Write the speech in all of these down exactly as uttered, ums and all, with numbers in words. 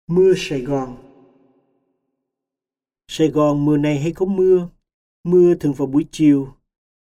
Mưa Sài Gòn. Sài Gòn mùa này hay có mưa. Mưa thường vào buổi chiều.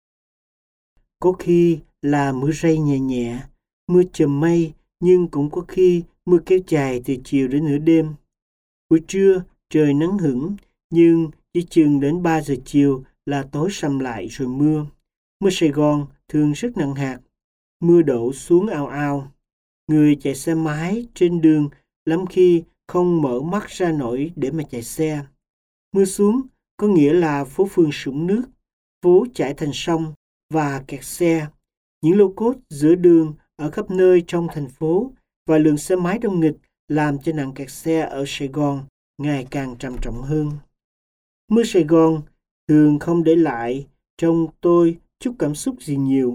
Có khi là mưa rây nhẹ nhẹ, mưa chầm mây, nhưng cũng có khi mưa kéo dài từ chiều đến nửa đêm. Buổi trưa trời nắng hửng, nhưng chỉ chừng đến ba giờ chiều là tối sầm lại rồi mưa. Mưa Sài Gòn thường rất nặng hạt. Mưa đổ xuống ào ào. Người chạy xe máy trên đường lắm khi không mở mắt ra nổi để mà chạy xe. Mưa xuống có nghĩa là phố phường sũng nước, phố chảy thành sông và kẹt xe. Những lô cốt giữa đường ở khắp nơi trong thành phố và lượng xe máy đông nghịch làm cho nạn kẹt xe ở Sài Gòn ngày càng trầm trọng hơn. Mưa Sài Gòn thường không để lại trong tôi chút cảm xúc gì nhiều.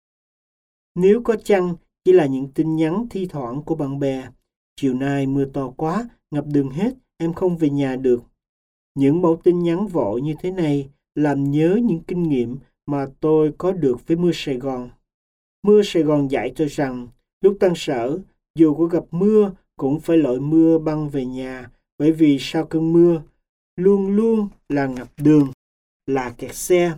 Nếu có chăng chỉ là những tin nhắn thi thoảng của bạn bè. Chiều nay mưa to quá, ngập đường hết, em không về nhà được. Những mẫu tin nhắn vội như thế này làm nhớ những kinh nghiệm mà tôi có được với mưa Sài Gòn. Mưa Sài Gòn dạy tôi rằng, lúc tan sở, dù có gặp mưa cũng phải lội mưa băng về nhà, bởi vì sau cơn mưa, luôn luôn là ngập đường, là kẹt xe.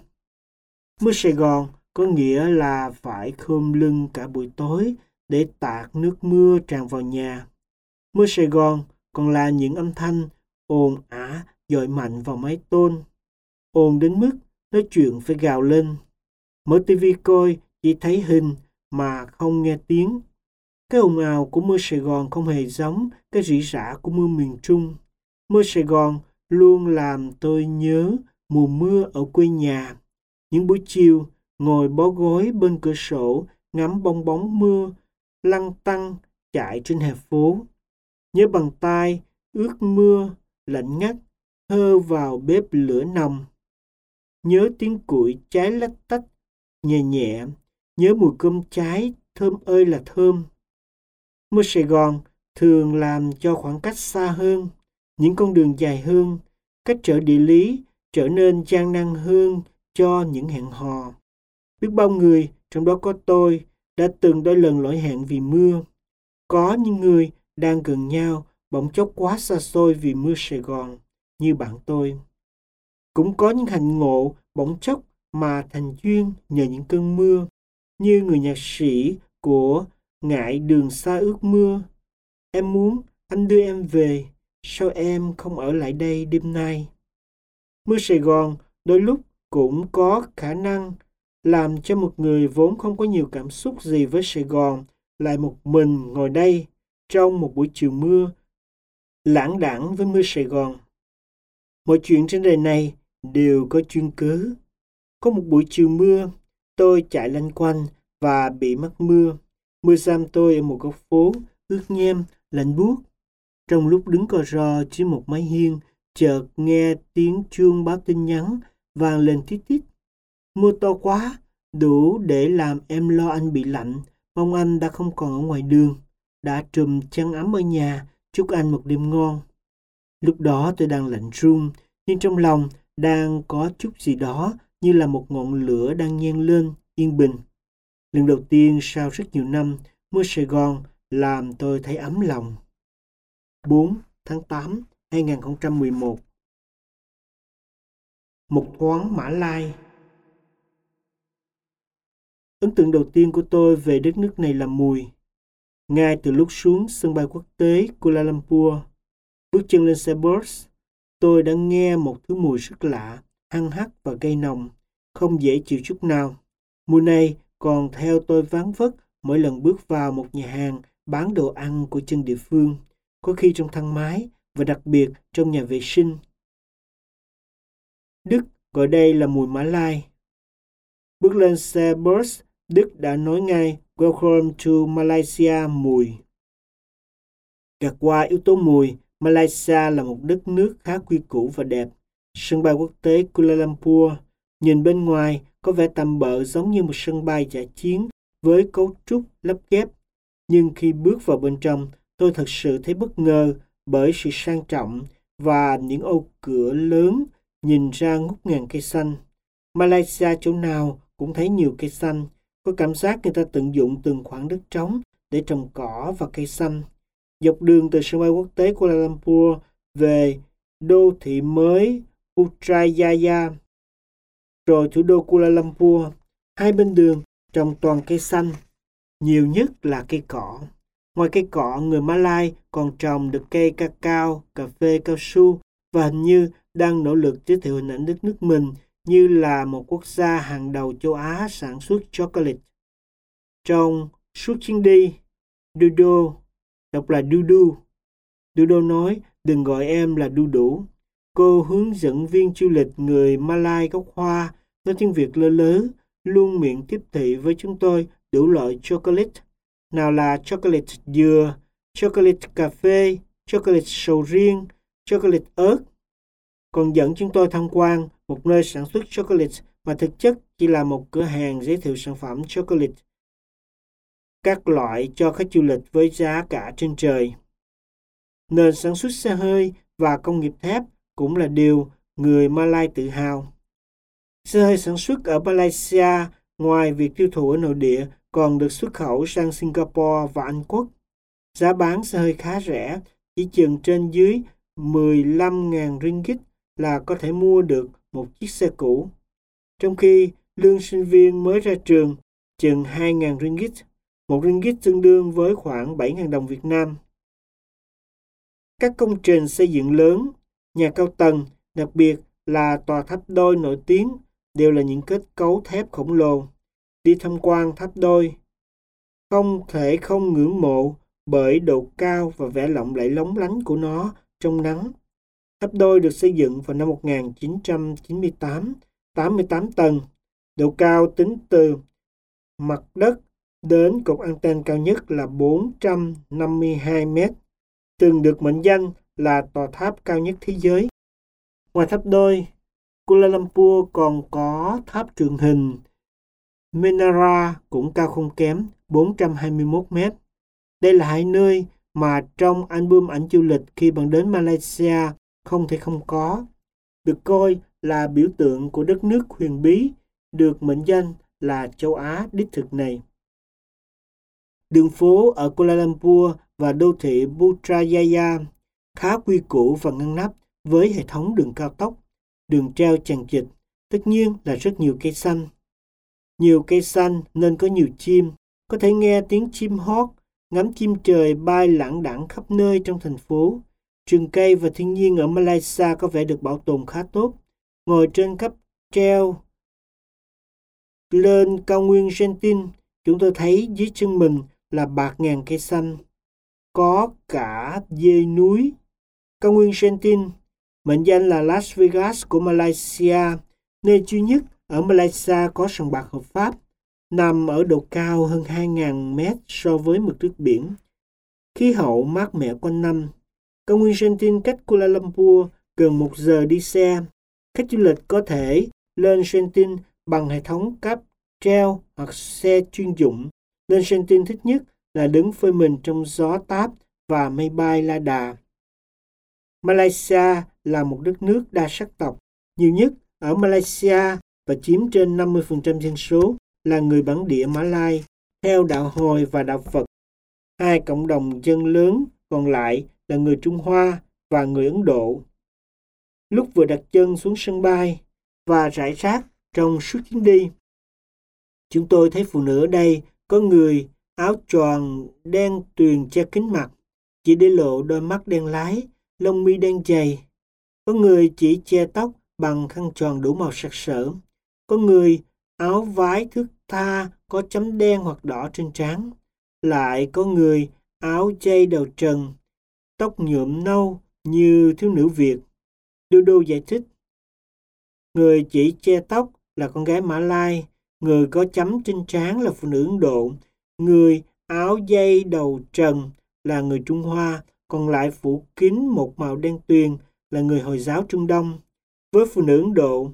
Mưa Sài Gòn có nghĩa là phải khom lưng cả buổi tối để tạt nước mưa tràn vào nhà. Mưa Sài Gòn còn là những âm thanh ồn ả dội mạnh vào mái tôn. Ồn đến mức nói chuyện phải gào lên. Mở tivi coi chỉ thấy hình mà không nghe tiếng. Cái ồn ào của mưa Sài Gòn không hề giống cái rỉ rả của mưa miền Trung. Mưa Sài Gòn luôn làm tôi nhớ mùa mưa ở quê nhà. Những buổi chiều ngồi bó gối bên cửa sổ ngắm bong bóng mưa lăn tăn chạy trên hè phố. Nhớ bàn tay ướt mưa lạnh ngắt hơ vào bếp lửa nồng. Nhớ tiếng củi cháy lách tách nhẹ nhẹ. Nhớ mùi cơm cháy thơm ơi là thơm. Mưa Sài Gòn thường làm cho khoảng cách xa hơn, những con đường dài hơn, cách trở địa lý trở nên gian nan hơn cho những hẹn hò. Biết bao người, trong đó có tôi, đã từng đôi lần lỗi hẹn vì mưa. Có những người đang gần nhau bỗng chốc quá xa xôi vì mưa Sài Gòn, như bạn tôi. Cũng có những hạnh ngộ bỗng chốc mà thành duyên nhờ những cơn mưa, như người nhạc sĩ của Ngại đường xa ước mưa. Em muốn anh đưa em về, sao em không ở lại đây đêm nay? Mưa Sài Gòn đôi lúc cũng có khả năng làm cho một người vốn không có nhiều cảm xúc gì với Sài Gòn lại một mình ngồi đây trong một buổi chiều mưa, lãng đãng với mưa Sài Gòn. Mọi chuyện trên đời này đều có chuyên cớ. Có một buổi chiều mưa, tôi chạy lanh quanh và bị mắc mưa. Mưa giam tôi ở một góc phố, ướt nhem, lạnh buốt. Trong lúc đứng co ro dưới một mái hiên, chợt nghe tiếng chuông báo tin nhắn vang lên tít tít. Mưa to quá, đủ để làm em lo anh bị lạnh. Mong anh đã không còn ở ngoài đường, đã trùm chăn ấm ở nhà, chúc anh một đêm ngon. Lúc đó tôi đang lạnh run, nhưng trong lòng đang có chút gì đó như là một ngọn lửa đang nhen lên, yên bình. Lần đầu tiên sau rất nhiều năm, mưa Sài Gòn làm tôi thấy ấm lòng. bốn tháng tám năm hai nghìn không trăm mười một. Một thoáng Mã Lai. Ấn tượng đầu tiên của tôi về đất nước này là mùi. Ngay từ lúc xuống sân bay quốc tế Kuala Lumpur, bước chân lên xe bus, tôi đã nghe một thứ mùi rất lạ, hăng hắc và gây nồng, không dễ chịu chút nào. Mùi này còn theo tôi ván vất mỗi lần bước vào một nhà hàng bán đồ ăn của dân địa phương, có khi trong thang máy và đặc biệt trong nhà vệ sinh. Đức gọi đây là mùi Mã Lai. Bước lên xe bus, Đức đã nói ngay Welcome to Malaysia mùi. Gạt qua yếu tố mùi, Malaysia là một đất nước khá quy củ và đẹp. Sân bay quốc tế Kuala Lumpur nhìn bên ngoài có vẻ tạm bợ giống như một sân bay dã chiến với cấu trúc lắp ghép. Nhưng khi bước vào bên trong, tôi thật sự thấy bất ngờ bởi sự sang trọng và những ô cửa lớn nhìn ra ngút ngàn cây xanh. Malaysia chỗ nào cũng thấy nhiều cây xanh, có cảm giác người ta tận dụng từng khoảng đất trống để trồng cỏ và cây xanh. Dọc đường từ sân bay quốc tế Kuala Lumpur về đô thị mới Putrajaya, rồi thủ đô Kuala Lumpur, hai bên đường trồng toàn cây xanh, nhiều nhất là cây cỏ. Ngoài cây cỏ, người Malay còn trồng được cây cacao, cà phê, cao su và hình như đang nỗ lực giới thiệu hình ảnh đất nước mình như là một quốc gia hàng đầu châu Á sản xuất chocolate. Trong suốt chuyến đi, Dudo, đọc là Dudu, Dudo nói, đừng gọi em là đu đủ. Cô hướng dẫn viên du lịch người Malay gốc Hoa, nói tiếng Việt lơ lớ, luôn miệng tiếp thị với chúng tôi đủ loại chocolate. Nào là chocolate dừa, chocolate cà phê, chocolate sầu riêng, chocolate ớt. Còn dẫn chúng tôi tham quan một nơi sản xuất chocolate mà thực chất chỉ là một cửa hàng giới thiệu sản phẩm chocolate các loại cho khách du lịch với giá cả trên trời. Nền sản xuất xe hơi và công nghiệp thép cũng là điều người Malay tự hào. Xe hơi sản xuất ở Malaysia ngoài việc tiêu thụ ở nội địa còn được xuất khẩu sang Singapore và Anh Quốc. Giá bán xe hơi khá rẻ, chỉ chừng trên dưới mười lăm nghìn ringgit là có thể mua được một chiếc xe cũ. Trong khi lương sinh viên mới ra trường chừng hai nghìn ringgit, một ringgit tương đương với khoảng bảy nghìn đồng Việt Nam. Các công trình xây dựng lớn, nhà cao tầng, đặc biệt là tòa tháp đôi nổi tiếng, đều là những kết cấu thép khổng lồ. Đi tham quan tháp đôi, không thể không ngưỡng mộ bởi độ cao và vẻ lộng lẫy lóng lánh của nó trong nắng. Tháp đôi được xây dựng vào năm một nghìn chín trăm chín mươi tám, tám mươi tám tầng. Độ cao tính từ mặt đất đến cột anten cao nhất là bốn trăm năm mươi hai mét, từng được mệnh danh là tòa tháp cao nhất thế giới. Ngoài tháp đôi, Kuala Lumpur còn có tháp truyền hình Menara cũng cao không kém, bốn trăm hai mươi mốt mét. Đây là hai nơi mà trong album ảnh du lịch khi bạn đến Malaysia không thể không có. Được coi là biểu tượng của đất nước huyền bí, được mệnh danh là châu Á đích thực này. Đường phố ở Kuala Lumpur và đô thị Putrajaya khá quy củ và ngăn nắp với hệ thống đường cao tốc, đường treo chằng chịt, tất nhiên là rất nhiều cây xanh. Nhiều cây xanh nên có nhiều chim, có thể nghe tiếng chim hót, ngắm chim trời bay lẳng đẳng khắp nơi trong thành phố. Rừng cây và thiên nhiên ở Malaysia có vẻ được bảo tồn khá tốt. Ngồi trên cáp treo lên cao nguyên Genting, chúng tôi thấy dưới chân mình là bạt ngàn cây xanh. Có cả dê núi. Cao nguyên Genting, mệnh danh là Las Vegas của Malaysia, nơi duy nhất ở Malaysia có sòng bạc hợp pháp, nằm ở độ cao hơn hai nghìn mét so với mực nước biển. Khí hậu mát mẻ quanh năm. Cao nguyên Genting cách Kuala Lumpur gần một giờ đi xe. Khách du lịch có thể lên Genting bằng hệ thống cáp treo hoặc xe chuyên dụng. Lên Genting thích nhất là đứng phơi mình trong gió táp và mây bay la đà. Malaysia là một đất nước đa sắc tộc. Nhiều nhất ở Malaysia và chiếm trên năm mươi phần trăm dân số là người bản địa Mã Lai, theo đạo Hồi và đạo Phật. Hai cộng đồng dân lớn còn lại là người Trung Hoa và người Ấn Độ. Lúc vừa đặt chân xuống sân bay và rải rác trong suốt chuyến đi, chúng tôi thấy phụ nữ ở đây có người áo choàng đen tuyền che kín mặt, chỉ để lộ đôi mắt đen lái, lông mi đen dày. Có người chỉ che tóc bằng khăn tròn đủ màu sặc sỡ. Có người áo vái thướt tha có chấm đen hoặc đỏ trên trán. Lại có người áo dây đầu trần, tóc nhuộm nâu như thiếu nữ Việt. Dudo giải thích. Người chỉ che tóc là con gái Mã Lai, người có chấm trên trán là phụ nữ Ấn Độ, người áo dây đầu trần là người Trung Hoa, còn lại phủ kín một màu đen tuyền là người Hồi giáo Trung Đông. Với phụ nữ Ấn Độ,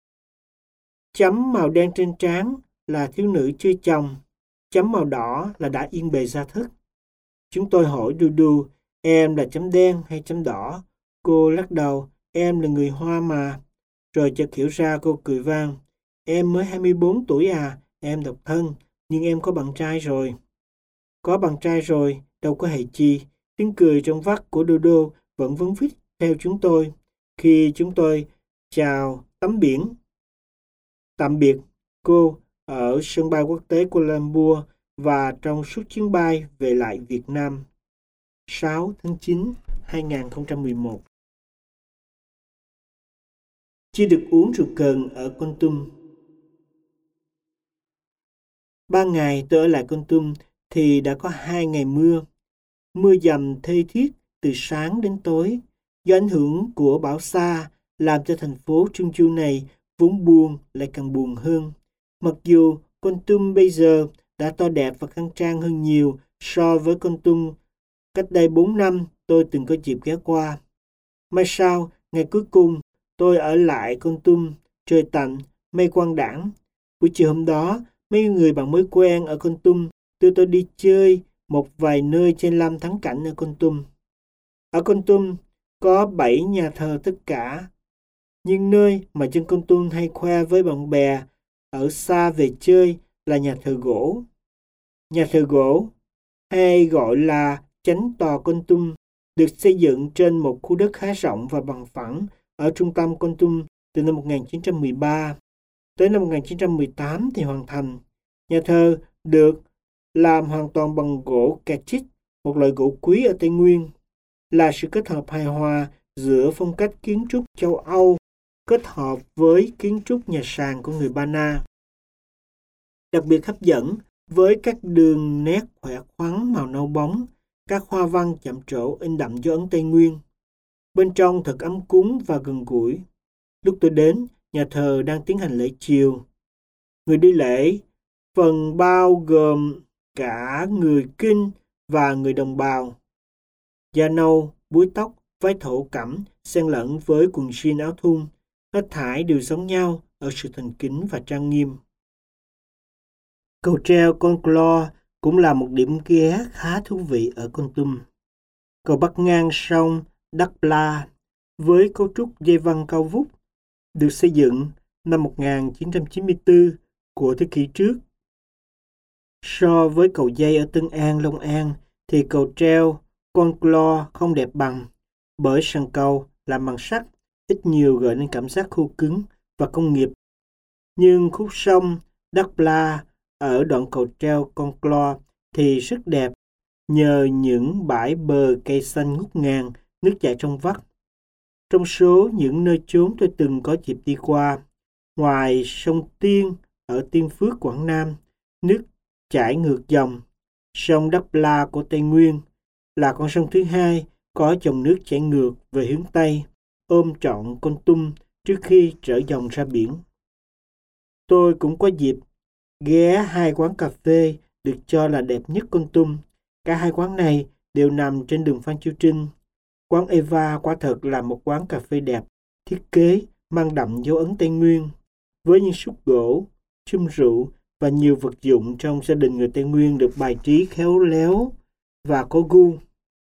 chấm màu đen trên trán là thiếu nữ chưa chồng, chấm màu đỏ là đã yên bề gia thất. Chúng tôi hỏi Dudu, em là chấm đen hay chấm đỏ? Cô lắc đầu, em là người Hoa mà. Rồi chợt hiểu ra cô cười vang, em mới hai mươi bốn tuổi à, em độc thân, nhưng em có bạn trai rồi. Có bạn trai rồi, đâu có hề chi, Tiếng cười trong vắt của Dodo vẫn vấn vít theo chúng tôi khi chúng tôi chào tấm biển tạm biệt cô ở sân bay quốc tế Kuala Lumpur và trong suốt chuyến bay về lại Việt Nam. sáu tháng chín năm hai nghìn không trăm mười một. Chưa được uống rượu cần ở Kon Tum. Ba ngày tôi ở lại Kon Tum thì đã có hai ngày mưa. Mưa dầm thê thiết từ sáng đến tối. Do ảnh hưởng của bão Sa làm cho thành phố Chung Chu này vốn buồn lại càng buồn hơn. Mặc dù Kon Tum bây giờ đã to đẹp và khang trang hơn nhiều so với Kon Tum cách đây bốn năm tôi từng có dịp ghé qua. May sao, ngày cuối cùng tôi ở lại Kon Tum, trời tạnh, mây quang đãng. Buổi chiều hôm đó, mấy người bạn mới quen ở Kon Tum đưa tôi đi chơi một vài nơi trên lâm thắng cảnh ở Kon Tum. Ở Kon Tum có bảy nhà thờ tất cả. Nhưng nơi mà dân Kon Tum hay khoe với bạn bè ở xa về chơi là nhà thờ gỗ. Nhà thờ gỗ, hay gọi là chánh tòa Kon Tum, được xây dựng trên một khu đất khá rộng và bằng phẳng ở trung tâm Kon Tum từ năm một nghìn chín trăm mười ba. Tới năm một nghìn chín trăm mười tám thì hoàn thành. Nhà thờ được làm hoàn toàn bằng gỗ cachet, một loại gỗ quý ở Tây Nguyên, là sự kết hợp hài hòa giữa phong cách kiến trúc châu Âu kết hợp với kiến trúc nhà sàn của người Ba Na. Đặc biệt hấp dẫn với các đường nét khỏe khoắn màu nâu bóng, các hoa văn chạm trổ in đậm dấu ấn Tây Nguyên. Bên trong thật ấm cúng và gần gũi. Lúc tôi đến, nhà thờ đang tiến hành lễ chiều. Người đi lễ phần bao gồm cả người Kinh và người đồng bào. Da nâu, búi tóc, váy thổ cẩm xen lẫn với quần jean áo thun, hết thảy đều giống nhau ở sự thành kính và trang nghiêm. Cầu treo Kon Klor cũng là một điểm ghé khá thú vị ở Kon Tum. Cầu bắc ngang sông Đắc Pla với cấu trúc dây văng cao vút được xây dựng năm một nghìn chín trăm chín mươi tư của thế kỷ trước. So với cầu dây ở Tân An, Long An thì cầu treo Kon Klor không đẹp bằng, bởi sàn cầu làm bằng sắt ít nhiều gợi nên cảm giác khô cứng và công nghiệp. Nhưng khúc sông Đắc Pla ở đoạn cầu treo Kon Klor thì rất đẹp nhờ những bãi bờ cây xanh ngút ngàn, nước chảy trong vắt. Trong số những nơi chốn tôi từng có dịp đi qua, ngoài sông Tiên ở Tiên Phước, Quảng Nam, nước chảy ngược dòng, sông Đắc Pla của Tây Nguyên là con sông thứ hai có dòng nước chảy ngược về hướng Tây, ôm trọn Kon Tum trước khi trở dòng ra biển. Tôi cũng có dịp ghé hai quán cà phê được cho là đẹp nhất Kon Tum. Cả hai quán này đều nằm trên đường Phan Chu Trinh. Quán Eva quả thật là một quán cà phê đẹp, thiết kế mang đậm dấu ấn Tây Nguyên, với những xúc gỗ, chum rượu và nhiều vật dụng trong gia đình người Tây Nguyên được bài trí khéo léo và có gu.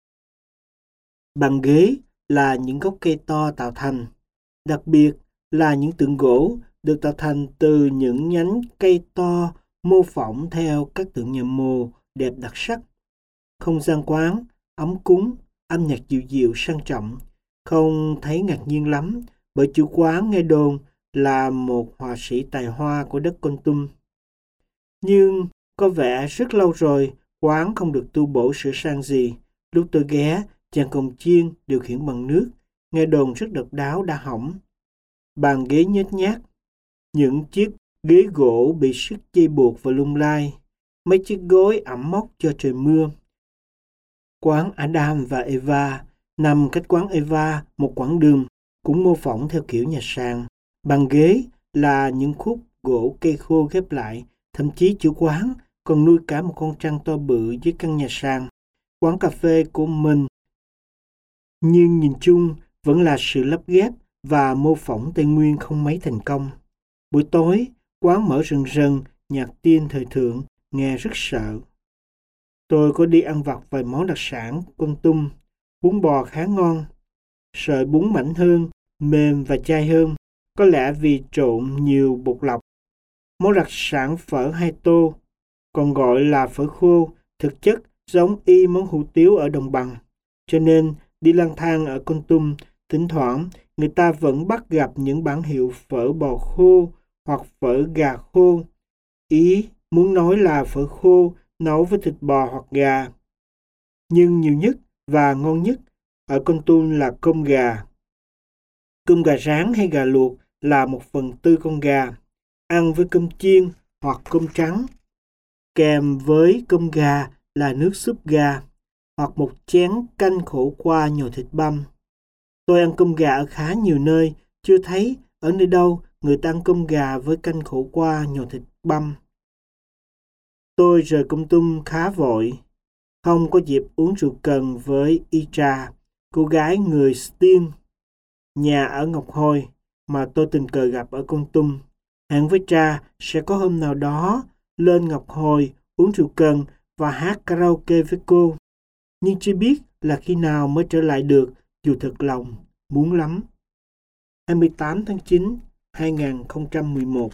Bàn ghế là những gốc cây to tạo thành, đặc biệt là những tượng gỗ được tạo thành từ những nhánh cây to mô phỏng theo các tượng nhà mồ đẹp đặc sắc. Không gian quán, ấm cúng, âm nhạc dịu dịu sang trọng, không thấy ngạc nhiên lắm bởi chủ quán nghe đồn là một họa sĩ tài hoa của đất Kon Tum. Nhưng có vẻ rất lâu rồi quán không được tu bổ sửa sang gì. Lúc tôi ghé, chàng cồng chiên điều khiển bằng nước, nghe đồn rất độc đáo đã hỏng. Bàn ghế nhếch nhác, những chiếc ghế gỗ bị sức dây buộc và lung lay, mấy chiếc gối ẩm mốc do trời mưa. Quán Adam và Eva nằm cách quán Eva một quãng đường, cũng mô phỏng theo kiểu nhà sàn. Bàn ghế là những khúc gỗ cây khô ghép lại, thậm chí chủ quán còn nuôi cả một con trăng to bự dưới căn nhà sàn. Quán cà phê của mình, nhưng nhìn chung vẫn là sự lắp ghép và mô phỏng Tây Nguyên không mấy thành công. Buổi tối, quán mở rần rần nhạc tiên thời thượng, nghe rất sợ. Tôi có đi ăn vặt vài món đặc sản Kon Tum. Bún bò khá ngon, sợi bún mảnh hơn, mềm và chai hơn, có lẽ vì trộn nhiều bột lọc. Món đặc sản phở hai tô, còn gọi là phở khô, thực chất giống y món hủ tiếu ở đồng bằng. cho nên đi lang thang ở Kon Tum, thỉnh thoảng người ta vẫn bắt gặp những bảng hiệu phở bò khô hoặc phở gà khô. Ý muốn nói là phở khô nấu với thịt bò hoặc gà. Nhưng nhiều nhất và ngon nhất ở Kon Tum là cơm gà. Cơm gà rán hay gà luộc là một phần tư con gà, ăn với cơm chiên hoặc cơm trắng. Kèm với cơm gà là nước súp gà hoặc một chén canh khổ qua nhồi thịt băm. Tôi ăn cơm gà ở khá nhiều nơi, chưa thấy ở nơi đâu người ta ăn cơm gà với canh khổ qua nhồi thịt băm. Tôi rời Kon Tum khá vội, không có dịp uống rượu cần với Itra, cô gái người Stiên, nhà ở Ngọc Hồi mà tôi tình cờ gặp ở Kon Tum. Hẹn với Tra sẽ có hôm nào đó lên Ngọc Hồi uống rượu cần và hát karaoke với cô. Nhưng chưa biết là khi nào mới trở lại được, dù thật lòng muốn lắm. hai mươi tám tháng chín hai nghìn không trăm mười một.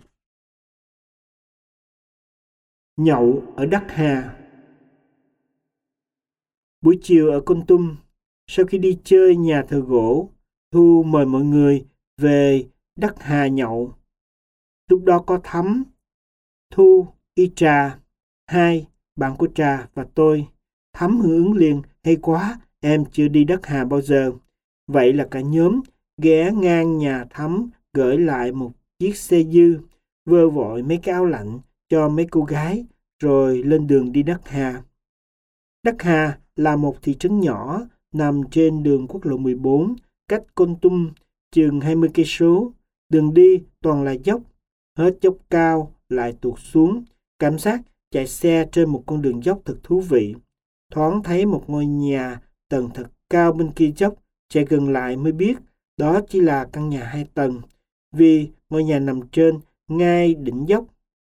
Nhậu ở Đắc Hà. Buổi chiều ở Kon Tum, sau khi đi chơi nhà thờ gỗ, Thu mời mọi người về Đắc Hà nhậu. Lúc đó có Thắm, Thu, Y Trà, hai, bạn của Trà và tôi. Thắm hưởng ứng liền, hay quá, em chưa đi Đắc Hà bao giờ. Vậy là cả nhóm ghé ngang nhà Thắm gửi lại một chiếc xe dư, vơ vội mấy cái áo lạnh cho mấy cô gái, rồi lên đường đi Đắc Hà. Đắc Hà là một thị trấn nhỏ nằm trên đường quốc lộ mười bốn, cách Kon Tum chừng hai mươi cây số. Đường đi toàn là dốc, hết dốc cao lại tuột xuống. Cảm giác chạy xe trên một con đường dốc thật thú vị. Thoáng thấy một ngôi nhà tầng thật cao bên kia dốc, chạy gần lại mới biết đó chỉ là căn nhà hai tầng, vì ngôi nhà nằm trên ngay đỉnh dốc.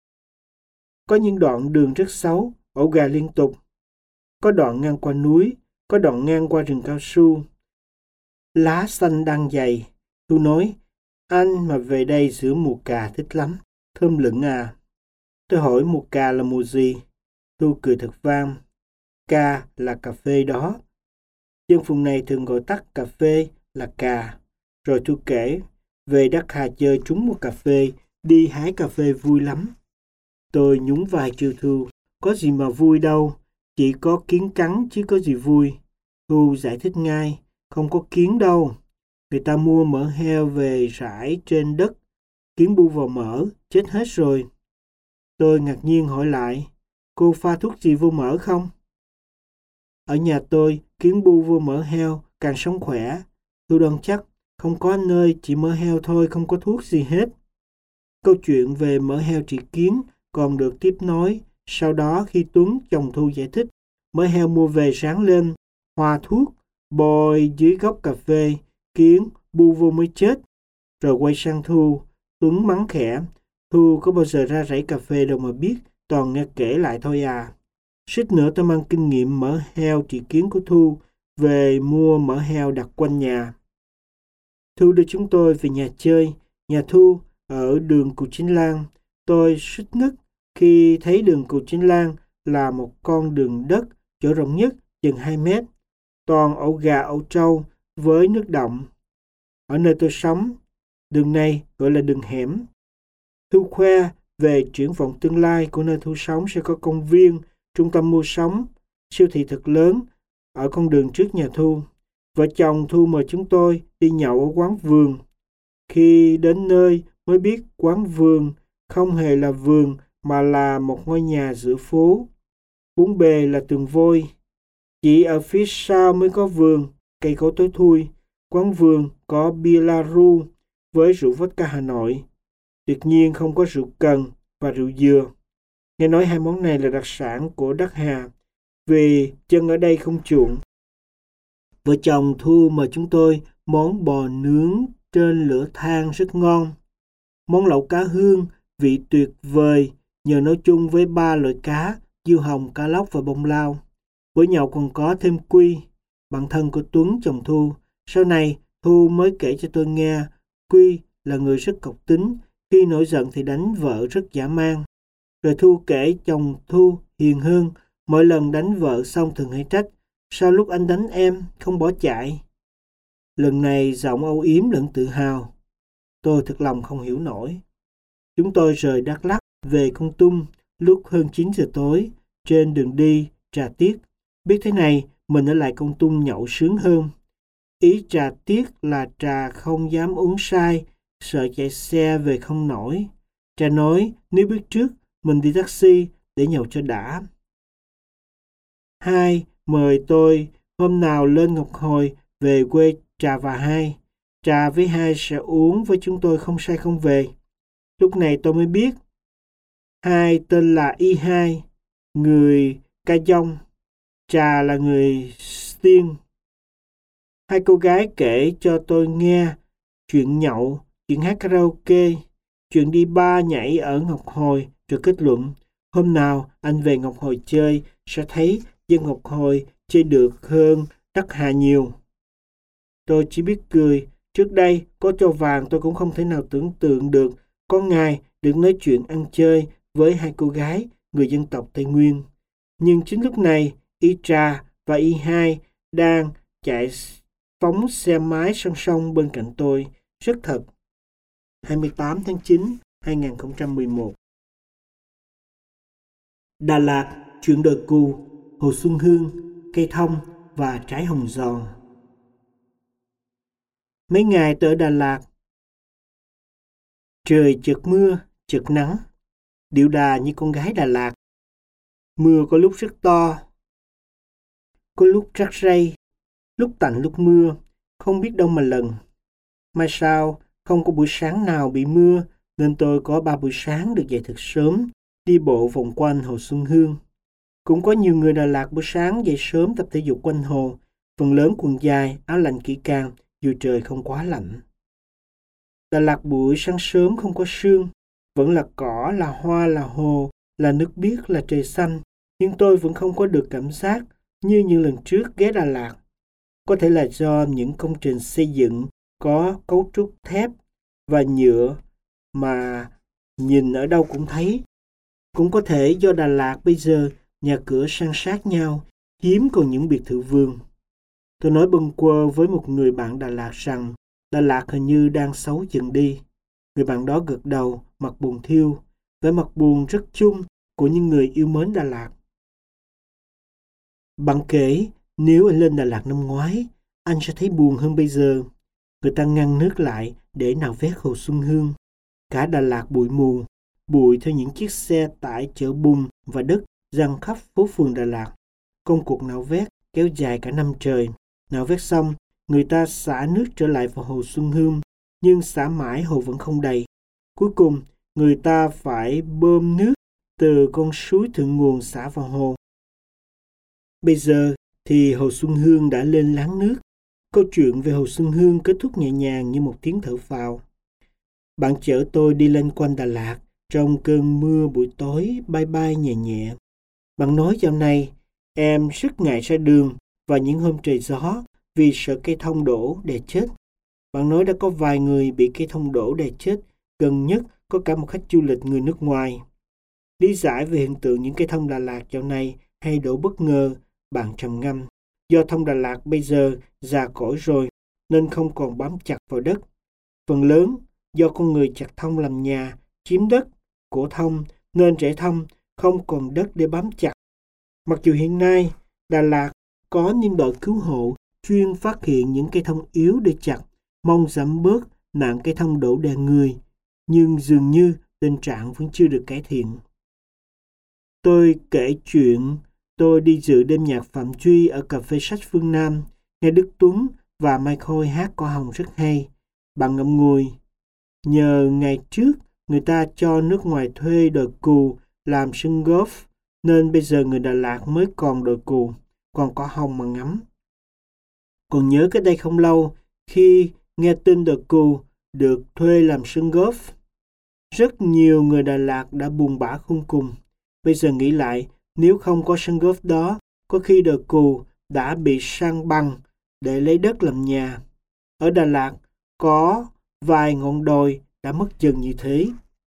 Có những đoạn đường rất xấu, ổ gà liên tục. Có đoạn ngang qua núi, có đoạn ngang qua rừng cao su. Lá xanh đang dày. Thu nói, anh mà về đây giữa mùa cà thích lắm, thơm lựng à. Tôi hỏi mùa cà là mùa gì? Thu cười thật vang. Cà là cà phê đó. Dân vùng này thường gọi tắt cà phê là cà. Rồi Thu kể, về Đắc Hà chơi trúng một cà phê, đi hái cà phê vui lắm. Tôi nhún vai trêu Thu, có gì mà vui đâu, chỉ có kiến cắn chứ có gì vui. Thu giải thích ngay, không có kiến đâu. Người ta mua mỡ heo về rải trên đất, kiến bu vào mỡ, chết hết rồi. Tôi ngạc nhiên hỏi lại, cô pha thuốc gì vô mỡ không? Ở nhà tôi, kiến bu vô mỡ heo càng sống khỏe. Tôi đoán chắc, không có nơi chỉ mỡ heo thôi, không có thuốc gì hết. Câu chuyện về mỡ heo trị kiến còn được tiếp nối. Sau đó khi Tuấn chồng Thu giải thích, mỡ heo mua về rán lên, hòa thuốc, bôi dưới gốc cà phê, kiến bu vô mới chết. Rồi quay sang Thu, Tuấn mắng khẽ, Thu có bao giờ ra rẫy cà phê đâu mà biết, toàn nghe kể lại thôi à. Suýt nữa tôi mang kinh nghiệm mỡ heo trị kiến của Thu về mua mỡ heo đặt quanh nhà. Thu đưa chúng tôi về nhà chơi. Nhà Thu ở đường Cù Chính Lan. Tôi suýt ngất khi thấy đường Cù Chính Lan là một con đường đất chỗ rộng nhất chừng hai mét, toàn ổ gà ổ trâu với nước đọng. Ở nơi tôi sống, đường này gọi là đường hẻm. Thu khoe về triển vọng tương lai của nơi Thu sống sẽ có công viên, trung tâm mua sắm, siêu thị thật lớn ở con đường trước nhà Thu. Vợ chồng Thu mời chúng tôi đi nhậu ở quán vườn. Khi đến nơi mới biết quán vườn không hề là vườn mà là một ngôi nhà giữa phố. Bốn bề là tường vôi. Chỉ ở phía sau mới có vườn, cây cối tối thui. Quán vườn có bia la ru với rượu vodka Hà Nội. Tuyệt nhiên không có rượu cần và rượu dừa. Nghe nói hai món này là đặc sản của Đắc Hà, vì chân ở đây không chuộng. Vợ chồng Thu mời chúng tôi món bò nướng trên lửa than rất ngon. Món lẩu cá hương vị tuyệt vời nhờ nấu chung với ba loại cá, diêu hồng, cá lóc và bông lau. Bữa nhậu còn có thêm Quy, bạn thân của Tuấn chồng Thu. Sau này Thu mới kể cho tôi nghe, Quy là người rất cộc tính, khi nổi giận thì đánh vợ rất dã man. Rồi Thu kể chồng Thu hiền hơn, mỗi lần đánh vợ xong thường hay trách, Sao lúc anh đánh em không bỏ chạy? Lần này giọng âu yếm lẫn tự hào. Tôi thật lòng không hiểu nổi. Chúng tôi rời Đắk Lắk về Kon Tum lúc hơn chín giờ tối, trên đường đi Trà Tiết. Biết thế này, mình ở lại Kon Tum nhậu sướng hơn. Ý Trà Tiết là Trà không dám uống sai, sợ chạy xe về không nổi. Trà nói nếu biết trước, mình đi taxi để nhậu cho đã. Hai, mời tôi hôm nào lên Ngọc Hồi về quê Trà và Hai. Trà với Hai sẽ uống với chúng tôi không say không về. Lúc này tôi mới biết Hai tên là Y Hai, người Ca Dông. Trà là người Stiên. Hai cô gái kể cho tôi nghe chuyện nhậu, chuyện hát karaoke, chuyện đi bar nhảy ở Ngọc Hồi, rồi kết luận hôm nào anh về Ngọc Hồi chơi sẽ thấy dân Ngọc Hồi chơi được hơn Đắc Hà nhiều. Tôi chỉ biết cười. Trước đây có cho vàng tôi cũng không thể nào tưởng tượng được có ngày được nói chuyện ăn chơi với hai cô gái người dân tộc Tây Nguyên. Nhưng chính lúc này Y Trà và Y Hai đang chạy phóng xe máy song song bên cạnh tôi. Rất thật. hai mươi tám tháng chín năm hai nghìn không trăm mười một. Đà Lạt, chuyện đời cù, Hồ Xuân Hương, cây thông và trái hồng giòn. Mấy ngày tôi ở Đà Lạt, trời chợt mưa, chợt nắng, điệu đà như con gái Đà Lạt. Mưa có lúc rất to, có lúc rác rây, lúc tạnh lúc mưa, không biết đâu mà lần. Mai sau, không có buổi sáng nào bị mưa, nên tôi có ba buổi sáng được dậy thật sớm, đi bộ vòng quanh Hồ Xuân Hương. Cũng có nhiều người Đà Lạt buổi sáng dậy sớm tập thể dục quanh hồ, phần lớn quần dài, áo lạnh kỹ càng, dù trời không quá lạnh. Đà Lạt buổi sáng sớm không có sương, vẫn là cỏ, là hoa, là hồ, là nước biếc, là trời xanh, nhưng tôi vẫn không có được cảm giác như những lần trước ghé Đà Lạt. Có thể là do những công trình xây dựng có cấu trúc thép và nhựa mà nhìn ở đâu cũng thấy. Cũng có thể do Đà Lạt bây giờ nhà cửa san sát nhau, hiếm còn những biệt thự vườn. Tôi nói bâng quơ với một người bạn Đà Lạt rằng Đà Lạt hình như đang xấu dần đi. Người bạn đó gật đầu, mặt buồn thiêu, vẻ mặt buồn rất chung của những người yêu mến Đà Lạt. Bạn kể, nếu anh lên Đà Lạt năm ngoái, anh sẽ thấy buồn hơn bây giờ. Người ta ngăn nước lại để nào vét Hồ Xuân Hương. Cả Đà Lạt bụi mù, bụi theo những chiếc xe tải chở bùn và đất giăng khắp phố phường Đà Lạt. Công cuộc nạo vét kéo dài cả năm trời. Nạo vét xong, người ta xả nước trở lại vào Hồ Xuân Hương, nhưng xả mãi hồ vẫn không đầy. Cuối cùng, người ta phải bơm nước từ con suối thượng nguồn xả vào hồ. Bây giờ thì Hồ Xuân Hương đã lên láng nước. Câu chuyện về Hồ Xuân Hương kết thúc nhẹ nhàng như một tiếng thở phào. Bạn chở tôi đi lên quanh Đà Lạt trong cơn mưa buổi tối bay bay nhẹ nhẹ. Bạn nói dạo này em rất ngại ra đường vào những hôm trời gió vì sợ cây thông đổ đè chết. Bạn nói đã có vài người bị cây thông đổ đè chết, gần nhất có cả một khách du lịch người nước ngoài. Lý giải về hiện tượng những cây thông Đà Lạt dạo này hay đổ bất ngờ, bạn trầm ngâm. Do thông Đà Lạt bây giờ già cỗi rồi nên không còn bám chặt vào đất. Phần lớn do con người chặt thông làm nhà, chiếm đất, cổ thông nên rễ thông không còn đất để bám chặt. Mặc dù hiện nay Đà Lạt có những đội cứu hộ chuyên phát hiện những cây thông yếu để chặt, mong giảm bớt nạn cây thông đổ đè người, nhưng dường như tình trạng vẫn chưa được cải thiện. Tôi kể chuyện tôi đi dự đêm nhạc Phạm Duy ở cà phê sách Phương Nam, nghe Đức Tuấn và Mai Khôi hát cỏ hồng rất hay. Bạn ngậm ngùi. Nhờ ngày trước người ta cho nước ngoài thuê đồi cù làm sân golf, nên bây giờ người Đà Lạt mới còn đồi cù, còn cỏ hồng mà ngắm. Còn nhớ cách đây không lâu, khi nghe tin đồi cù được thuê làm sân golf, rất nhiều người Đà Lạt đã buồn bã khôn cùng. Bây giờ nghĩ lại, nếu không có sân golf đó, có khi đồi cù đã bị san bằng để lấy đất làm nhà. Ở Đà Lạt có vài ngọn đồi đã mất dần như thế.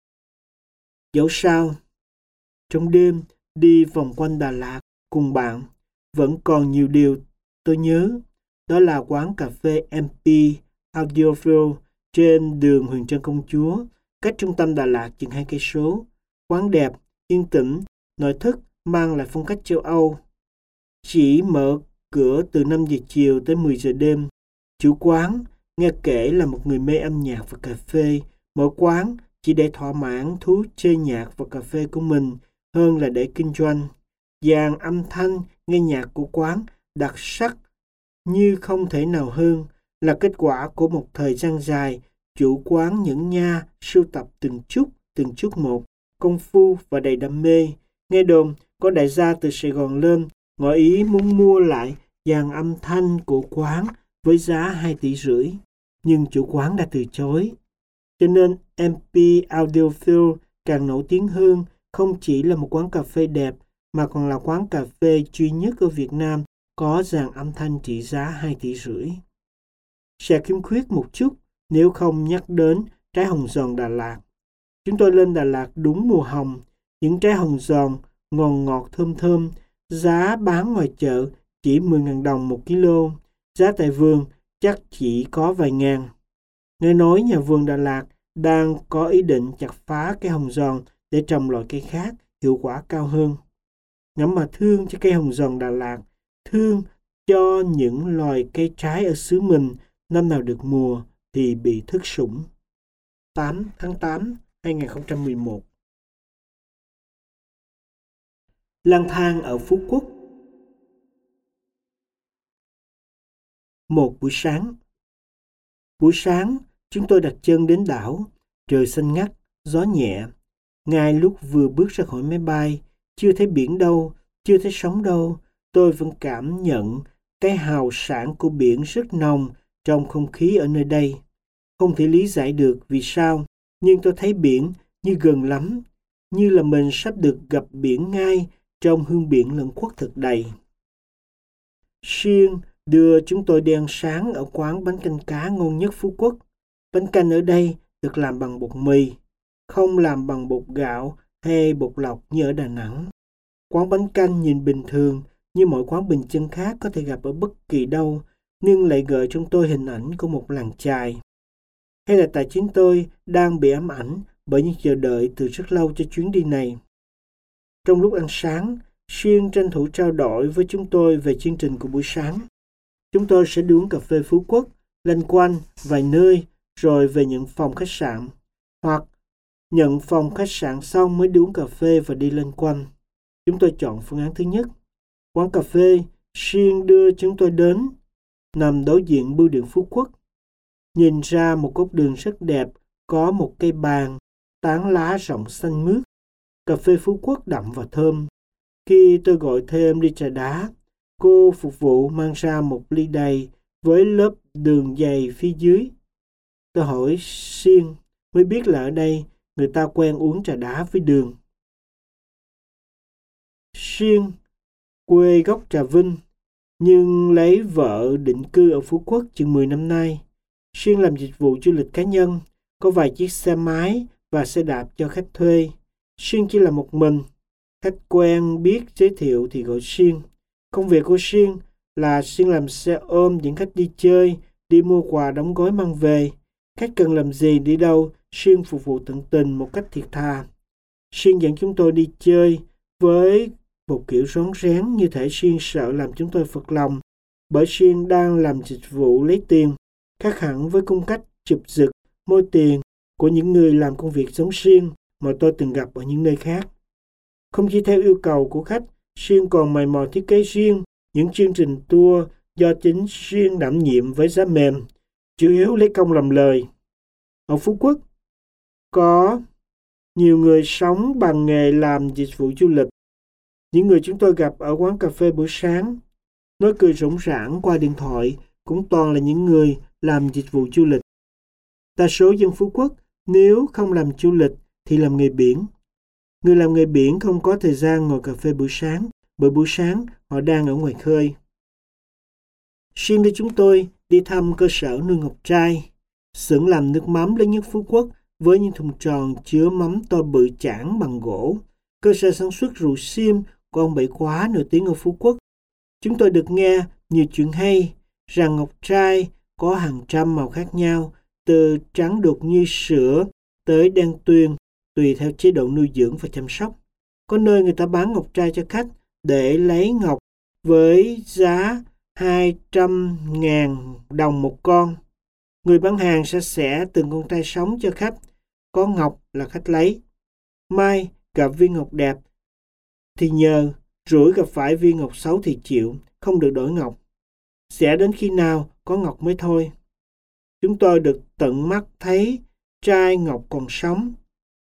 Dẫu sao, trong đêm đi vòng quanh Đà Lạt cùng bạn, vẫn còn nhiều điều tôi nhớ. Đó là quán cà phê em pê Audiophile trên đường Huyền Trân Công Chúa, cách trung tâm Đà Lạt chừng hai cây số. Quán đẹp, yên tĩnh, nội thất, mang lại phong cách châu Âu. Chỉ mở cửa từ năm giờ chiều tới mười giờ đêm. Chủ quán nghe kể là một người mê âm nhạc và cà phê. Mở quán chỉ để thỏa mãn thú chơi nhạc và cà phê của mình hơn là để kinh doanh. Dàn âm thanh nghe nhạc của quán đặc sắc như không thể nào hơn, là kết quả của một thời gian dài chủ quán nhẫn nha sưu tập từng chút từng chút một, công phu và đầy đam mê. Nghe đồn có đại gia từ Sài Gòn lên ngỏ ý muốn mua lại dàn âm thanh của quán với giá hai tỷ rưỡi, nhưng chủ quán đã từ chối. Cho nên em pê Audiophile càng nổi tiếng hơn, không chỉ là một quán cà phê đẹp mà còn là quán cà phê duy nhất ở Việt Nam có dàn âm thanh trị giá hai tỷ rưỡi. Sẽ khiếm khuyết một chút nếu không nhắc đến trái hồng giòn Đà Lạt. Chúng tôi lên Đà Lạt đúng mùa hồng, những trái hồng giòn ngon ngọt thơm thơm, giá bán ngoài chợ chỉ mười nghìn đồng một kg, giá tại vườn chắc chỉ có vài ngàn. Nghe nói nhà vườn Đà Lạt đang có ý định chặt phá cây hồng giòn để trồng loại cây khác hiệu quả cao hơn. Ngắm mà thương cho cây hồng giòn Đà Lạt, thương cho những loài cây trái ở xứ mình năm nào được mùa thì bị thất sủng. tám tháng tám năm hai nghìn không trăm mười một. Lang thang ở Phú Quốc. Một buổi sáng. Buổi sáng, chúng tôi đặt chân đến đảo, trời xanh ngắt, gió nhẹ. Ngay lúc vừa bước ra khỏi máy bay, chưa thấy biển đâu, chưa thấy sóng đâu, tôi vẫn cảm nhận cái hào sảng của biển rất nồng trong không khí ở nơi đây. Không thể lý giải được vì sao, nhưng tôi thấy biển như gần lắm, như là mình sắp được gặp biển ngay trong hương biển lẫn khuất thật đầy. Xuyên đưa chúng tôi đi ăn sáng ở quán bánh canh cá ngon nhất Phú Quốc. Bánh canh ở đây được làm bằng bột mì, không làm bằng bột gạo hay bột lọc như ở Đà Nẵng. Quán bánh canh nhìn bình thường như mọi quán bình dân khác có thể gặp ở bất kỳ đâu, nhưng lại gợi trong tôi hình ảnh của một làng chài. Hay là tại chính tôi đang bị ám ảnh bởi những chờ đợi từ rất lâu cho chuyến đi này. Trong lúc ăn sáng, Xuyên tranh thủ trao đổi với chúng tôi về chương trình của buổi sáng. Chúng tôi sẽ đi uống cà phê Phú Quốc, loanh quanh vài nơi rồi về nhận phòng khách sạn, hoặc nhận phòng khách sạn xong mới đi uống cà phê và đi loanh quanh. Chúng tôi chọn phương án thứ nhất. Quán cà phê Xuyên đưa chúng tôi đến nằm đối diện bưu điện Phú Quốc. Nhìn ra một góc đường rất đẹp, có một cây bàn, tán lá rộng xanh mướt. Cà phê Phú Quốc đậm và thơm. Khi tôi gọi thêm ly trà đá, cô phục vụ mang ra một ly đầy với lớp đường dày phía dưới. Tôi hỏi Xuyên, mới biết là ở đây người ta quen uống trà đá với đường. Xuyên quê gốc Trà Vinh, nhưng lấy vợ định cư ở Phú Quốc chừng mười năm nay. Xuyên làm dịch vụ du lịch cá nhân, có vài chiếc xe máy và xe đạp cho khách thuê. Xuyên chỉ là một mình. Khách quen biết giới thiệu thì gọi Xuyên. Công việc của Xuyên là Xuyên làm xe ôm dẫn khách đi chơi, đi mua quà đóng gói mang về. Khách cần làm gì đi đâu, Xuyên phục vụ tận tình một cách thiệt thà. Xuyên dẫn chúng tôi đi chơi với một kiểu rón rén như thể Xuyên sợ làm chúng tôi phật lòng, bởi Xuyên đang làm dịch vụ lấy tiền, khác hẳn với cung cách chụp giật, môi tiền của những người làm công việc giống Xuyên mà tôi từng gặp ở những nơi khác. Không chỉ theo yêu cầu của khách, Xuyên còn mày mò thiết kế riêng những chương trình tour do chính Xuyên đảm nhiệm với giá mềm, chủ yếu lấy công làm lời. Ở Phú Quốc, có nhiều người sống bằng nghề làm dịch vụ du lịch. Những người chúng tôi gặp ở quán cà phê buổi sáng, nói cười rỗng rãng qua điện thoại cũng toàn là những người làm dịch vụ du lịch. Đa số dân Phú Quốc nếu không làm du lịch thì làm nghề biển. Người làm nghề biển không có thời gian ngồi cà phê buổi sáng, bởi buổi sáng họ đang ở ngoài khơi. Xuyên đưa chúng tôi đi thăm cơ sở nuôi ngọc trai, xưởng làm nước mắm lớn nhất Phú Quốc với những thùng tròn chứa mắm to bự chảng bằng gỗ. Cơ sở sản xuất rượu xiêm của ông Bảy Khóa nổi tiếng ở Phú Quốc. Chúng tôi được nghe nhiều chuyện hay rằng ngọc trai có hàng trăm màu khác nhau, từ trắng đục như sữa tới đen tuyền, tùy theo chế độ nuôi dưỡng và chăm sóc. Có nơi người ta bán ngọc trai cho khách để lấy ngọc với giá hai trăm ngàn đồng một con. Người bán hàng sẽ xẻ từng con trai sống cho khách. Có ngọc là khách lấy. Mai gặp viên ngọc đẹp thì nhờ, rủi gặp phải viên ngọc xấu thì chịu, không được đổi ngọc. Sẽ đến khi nào có ngọc mới thôi. Chúng tôi được tận mắt thấy trai ngọc còn sống.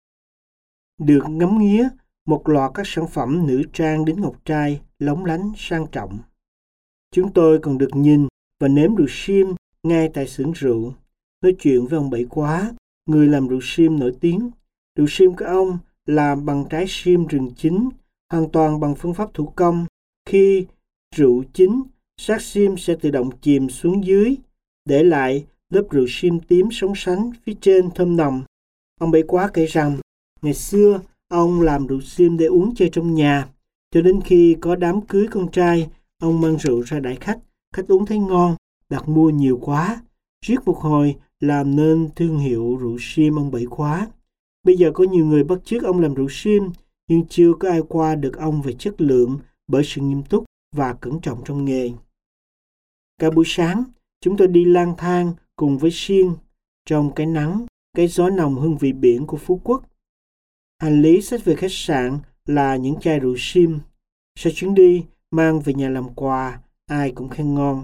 Được ngắm nghía một loạt các sản phẩm nữ trang đính ngọc trai lóng lánh sang trọng. Chúng tôi còn được nhìn và nếm rượu sim ngay tại xưởng rượu. Nói chuyện với ông Bảy Quá, người làm rượu sim nổi tiếng. Rượu sim của ông làm bằng trái sim rừng chín, hoàn toàn bằng phương pháp thủ công. Khi rượu chín, xác sim sẽ tự động chìm xuống dưới, để lại lớp rượu sim tím sóng sánh phía trên thơm nồng. Ông Bảy Quá kể rằng, ngày xưa ông làm rượu sim để uống chơi trong nhà, cho đến khi có đám cưới con trai, ông mang rượu ra đãi khách. Khách uống thấy ngon, đặt mua nhiều quá. Riết một hồi làm nên thương hiệu rượu sim ông Bảy Quá. Bây giờ có nhiều người bắt chước ông làm rượu sim, nhưng chưa có ai qua được ông về chất lượng bởi sự nghiêm túc và cẩn trọng trong nghề. Cả buổi sáng, chúng tôi đi lang thang cùng với Siên trong cái nắng, cái gió nồng hương vị biển của Phú Quốc. Hành lý xách về khách sạn là những chai rượu sim. Sau chuyến đi, mang về nhà làm quà, ai cũng khen ngon.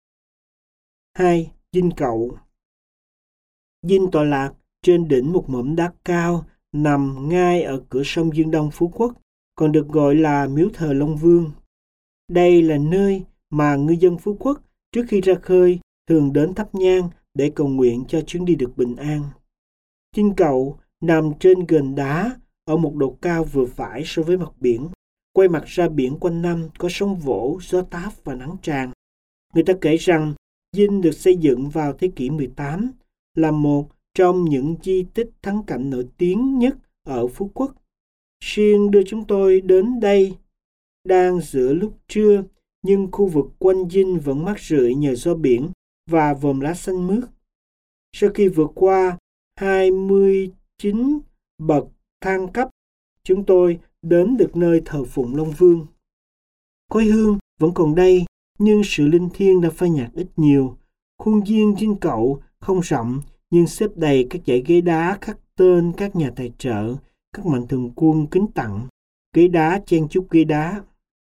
hai. Dinh Cậu. Dinh tọa lạc trên đỉnh một mỏm đá cao nằm ngay ở cửa sông Dương Đông Phú Quốc, còn được gọi là miếu thờ Long Vương. Đây là nơi mà ngư dân Phú Quốc trước khi ra khơi thường đến thắp nhang để cầu nguyện cho chuyến đi được bình an. Dinh Cậu nằm trên ghềnh đá ở một độ cao vừa phải so với mặt biển, quay mặt ra biển quanh năm, có sóng vỗ, gió táp và nắng tràn. Người ta kể rằng dinh được xây dựng vào thế kỷ mười tám, là một trong những di tích thắng cảnh nổi tiếng nhất ở Phú Quốc. Siên đưa chúng tôi đến đây đang giữa lúc trưa, nhưng khu vực quanh dinh vẫn mát rượi nhờ gió biển và vòm lá xanh mướt. Sau khi vượt qua hai mươi chín bậc thang cấp, chúng tôi đến được nơi thờ phụng Long Vương. Khói hương vẫn còn đây, nhưng sự linh thiêng đã phai nhạt ít nhiều. Khuôn viên dinh Cậu không rộng, nhưng xếp đầy các dãy ghế đá khắc tên các nhà tài trợ, các mạnh thường quân kính tặng. Ghế đá chen chúc ghế đá.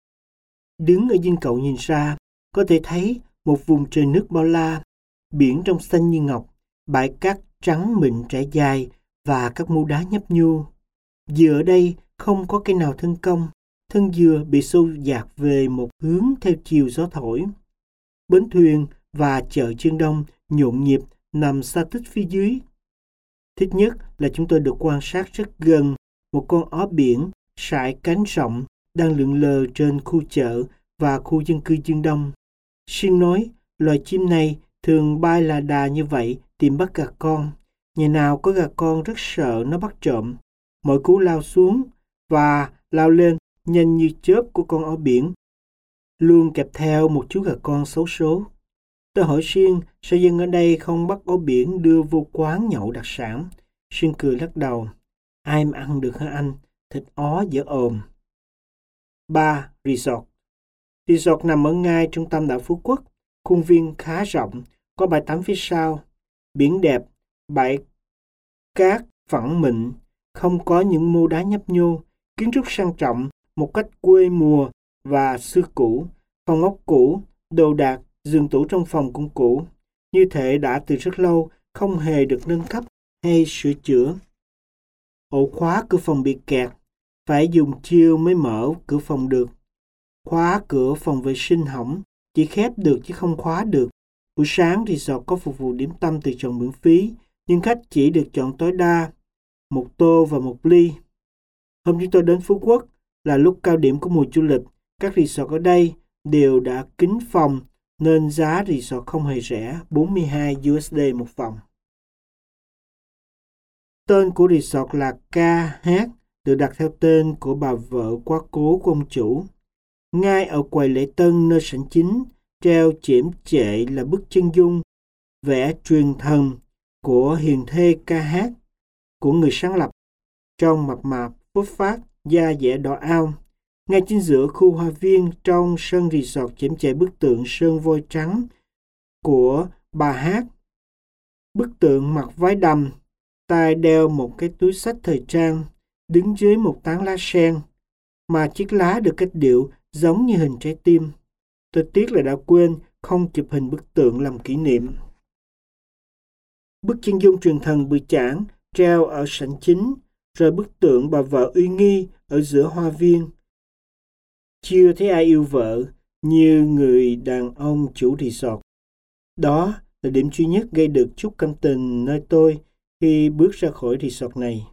Đứng ở dinh Cậu nhìn ra, có thể thấy một vùng trời nước bao la, biển trong xanh như ngọc, bãi cát trắng mịn trải dài và các mô đá nhấp nhô. Dừa ở đây không có cây nào thân cong, thân dừa bị xô dạt về một hướng theo chiều gió thổi. Bến thuyền và chợ Chương Đông nhộn nhịp nằm xa tích phía dưới. Thích nhất là chúng tôi được quan sát rất gần một con ó biển sải cánh rộng đang lượn lờ trên khu chợ và khu dân cư Chương Đông. Siên nói loài chim này thường bay là đà như vậy tìm bắt gà con. Nhà nào có gà con rất sợ nó bắt trộm. Mỗi cú lao xuống và lao lên nhanh như chớp của con ó biển luôn kèm theo một chú gà con xấu số. Tôi hỏi Siên sao dân ở đây không bắt ó biển đưa vô quán nhậu đặc sản. Siên cười lắc đầu. Ai mà ăn được hả anh? Thịt ó dở ồm. ba. Resort. Resort nằm ở ngay trung tâm đảo Phú Quốc. Khuôn viên khá rộng, có bãi tắm phía sau. Biển đẹp, bãi cát phẳng mịn, không có những mô đá nhấp nhô. Kiến trúc sang trọng, một cách quê mùa và xưa cũ. Phòng ốc cũ, đồ đạc, giường tủ trong phòng cũng cũ. Như thể đã từ rất lâu, không hề được nâng cấp hay sửa chữa. Ổ khóa cửa phòng bị kẹt, phải dùng chiêu mới mở cửa phòng được. Khóa cửa phòng vệ sinh hỏng, chỉ khép được chứ không khóa được. Buổi sáng resort có phục vụ điểm tâm từ chọn miễn phí, nhưng khách chỉ được chọn tối đa một tô và một ly. Hôm chúng tôi đến Phú Quốc là lúc cao điểm của mùa du lịch. Các resort ở đây đều đã kín phòng nên giá resort không hề rẻ, bốn mươi hai đô la một phòng. Tên của resort là ca hát, được đặt theo tên của bà vợ quá cố của ông chủ. Ngay ở quầy lễ tân nơi sảnh chính, treo chễm chệ là bức chân dung vẽ truyền thần của hiền thê ca hát của người sáng lập, trông mập mạp, phốt phát, da dẻ đỏ ao. Ngay chính giữa khu hoa viên trong sân resort chễm chệ bức tượng sơn vôi trắng của bà hát. Bức tượng mặc váy đầm, tay đeo một cái túi xách thời trang, đứng dưới một tán lá sen, mà chiếc lá được cách điệu giống như hình trái tim. Tôi tiếc là đã quên không chụp hình bức tượng làm kỷ niệm. Bức chân dung truyền thần bự chảng treo ở sảnh chính, rồi bức tượng bà vợ uy nghi ở giữa hoa viên. Chưa thấy ai yêu vợ như người đàn ông chủ resort. Đó là điểm duy nhất gây được chút cảm tình nơi tôi khi bước ra khỏi resort này.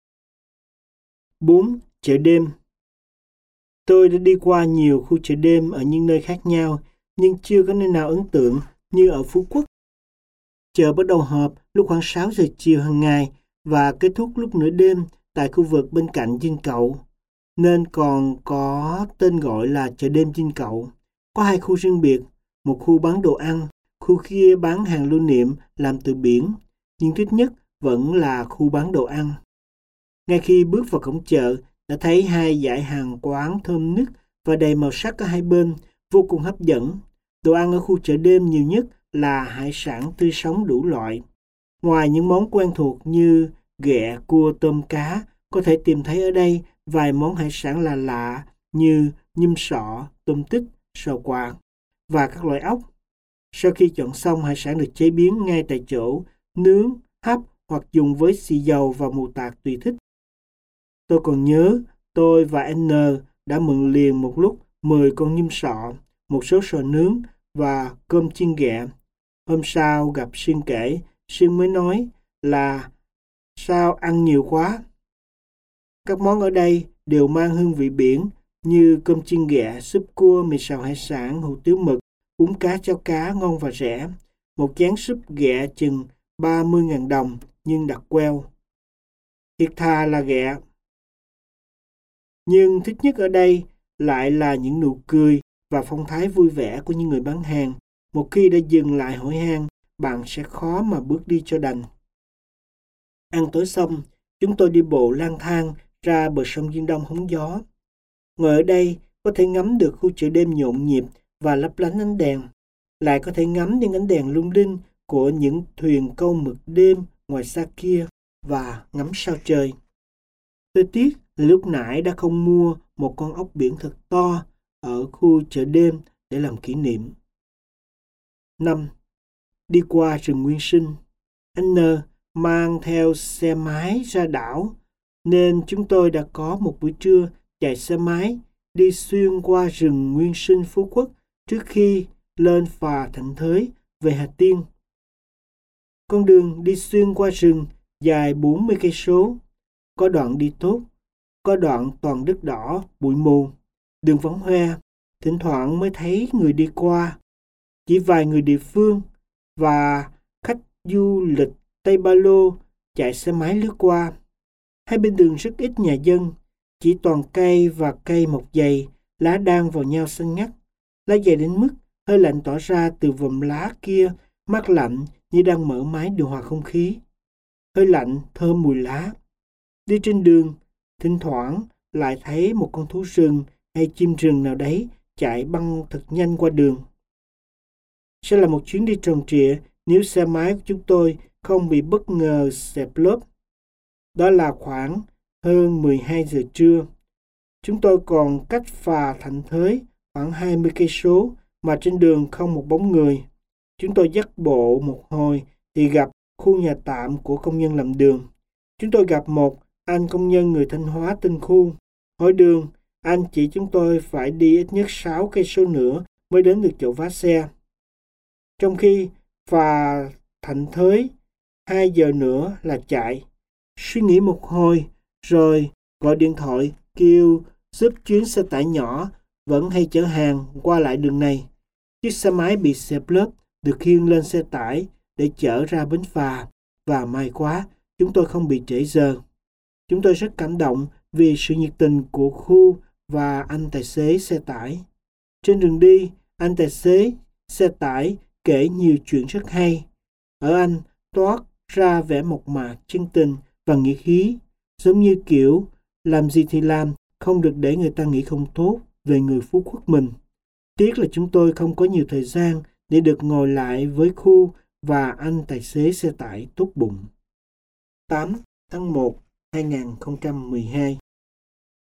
bốn. Chợ đêm. Tôi đã đi qua nhiều khu chợ đêm ở những nơi khác nhau, nhưng chưa có nơi nào ấn tượng như ở Phú Quốc. Chợ bắt đầu họp lúc khoảng sáu giờ chiều hàng ngày và kết thúc lúc nửa đêm tại khu vực bên cạnh Dinh Cậu, nên còn có tên gọi là chợ đêm Dinh Cậu. Có hai khu riêng biệt, một khu bán đồ ăn, khu kia bán hàng lưu niệm làm từ biển, nhưng thích nhất vẫn là khu bán đồ ăn. Ngay khi bước vào cổng chợ, đã thấy hai dãy hàng quán thơm nức và đầy màu sắc ở hai bên, vô cùng hấp dẫn. Đồ ăn ở khu chợ đêm nhiều nhất là hải sản tươi sống đủ loại. Ngoài những món quen thuộc như ghẹ, cua, tôm, cá, có thể tìm thấy ở đây vài món hải sản lạ lạ như nhum sọ, tôm tích, sò quạt và các loại ốc. Sau khi chọn xong, hải sản được chế biến ngay tại chỗ, nướng, hấp hoặc dùng với xì dầu và mù tạt tùy thích. Tôi còn nhớ tôi và N đã mượn liền một lúc mười con nhum sọ, một số sò nướng và cơm chiên ghẹ. Hôm sau gặp Xuyên kể, Xuyên mới nói là sao ăn nhiều quá. Các món ở đây đều mang hương vị biển như cơm chiên ghẹ, súp cua, mì xào hải sản, hủ tiếu mực, bún cá, cháo cá ngon và rẻ. Một chén súp ghẹ chừng ba mươi nghìn đồng nhưng đặc queo. Thiệt thà là ghẹ. Nhưng thích nhất ở đây lại là những nụ cười và phong thái vui vẻ của những người bán hàng. Một khi đã dừng lại hỏi han, bạn sẽ khó mà bước đi cho đành. Ăn tối xong, chúng tôi đi bộ lang thang ra bờ sông Diên Đông hóng gió. Ngồi ở đây có thể ngắm được khu chợ đêm nhộn nhịp và lấp lánh ánh đèn. Lại có thể ngắm những ánh đèn lung linh của những thuyền câu mực đêm ngoài xa kia và ngắm sao trời. Tôi tiếc là lúc nãy đã không mua một con ốc biển thật to ở khu chợ đêm để làm kỷ niệm. năm. Đi qua rừng nguyên sinh. Anh N mang theo xe máy ra đảo, nên chúng tôi đã có một buổi trưa chạy xe máy đi xuyên qua rừng nguyên sinh Phú Quốc trước khi lên phà Thạnh Thới về Hà Tiên. Con đường đi xuyên qua rừng dài bốn mươi cây số, có đoạn đi tốt, có đoạn toàn đất đỏ, bụi mù, đường vắng hoe, thỉnh thoảng mới thấy người đi qua, chỉ vài người địa phương và khách du lịch Tây Ba Lô chạy xe máy lướt qua. Hai bên đường rất ít nhà dân, chỉ toàn cây và cây mọc dày, lá đan vào nhau xanh ngắt. Lá dày đến mức hơi lạnh tỏa ra từ vòm lá kia, mát lạnh như đang mở máy điều hòa không khí. Hơi lạnh, thơm mùi lá. Đi trên đường, thỉnh thoảng lại thấy một con thú rừng hay chim rừng nào đấy chạy băng thật nhanh qua đường. Sẽ là một chuyến đi tròn trịa nếu xe máy của chúng tôi không bị bất ngờ xẹp lốp. Đó là khoảng hơn mười hai giờ trưa. Chúng tôi còn cách phà Thạnh Thới khoảng hai mươi cây số mà trên đường không một bóng người. Chúng tôi dắt bộ một hồi thì gặp khu nhà tạm của công nhân làm đường. Chúng tôi gặp một anh công nhân người Thanh Hóa tên Khu. Hỏi đường, anh chỉ chúng tôi phải đi ít nhất sáu cây số nữa mới đến được chỗ vá xe. Trong khi phà Thạnh Thới hai giờ nữa là chạy. Suy nghĩ một hồi rồi gọi điện thoại kêu giúp chuyến xe tải nhỏ vẫn hay chở hàng qua lại đường này. Chiếc xe máy bị xẹp lốp được khiêng lên xe tải để chở ra bến phà, và may quá chúng tôi không bị trễ giờ. Chúng tôi rất cảm động vì sự nhiệt tình của Khu và anh tài xế xe tải. Trên đường đi, anh tài xế xe tải kể nhiều chuyện rất hay. Ở anh toát ra vẻ mộc mạc, chân tình và nghĩa khí, giống như kiểu làm gì thì làm, không được để người ta nghĩ không tốt về người phú quốc mình. Tiếc là chúng tôi không có nhiều thời gian để được ngồi lại với Khu và anh tài xế xe tải tốt bụng. tám tháng một năm hai nghìn không trăm mười hai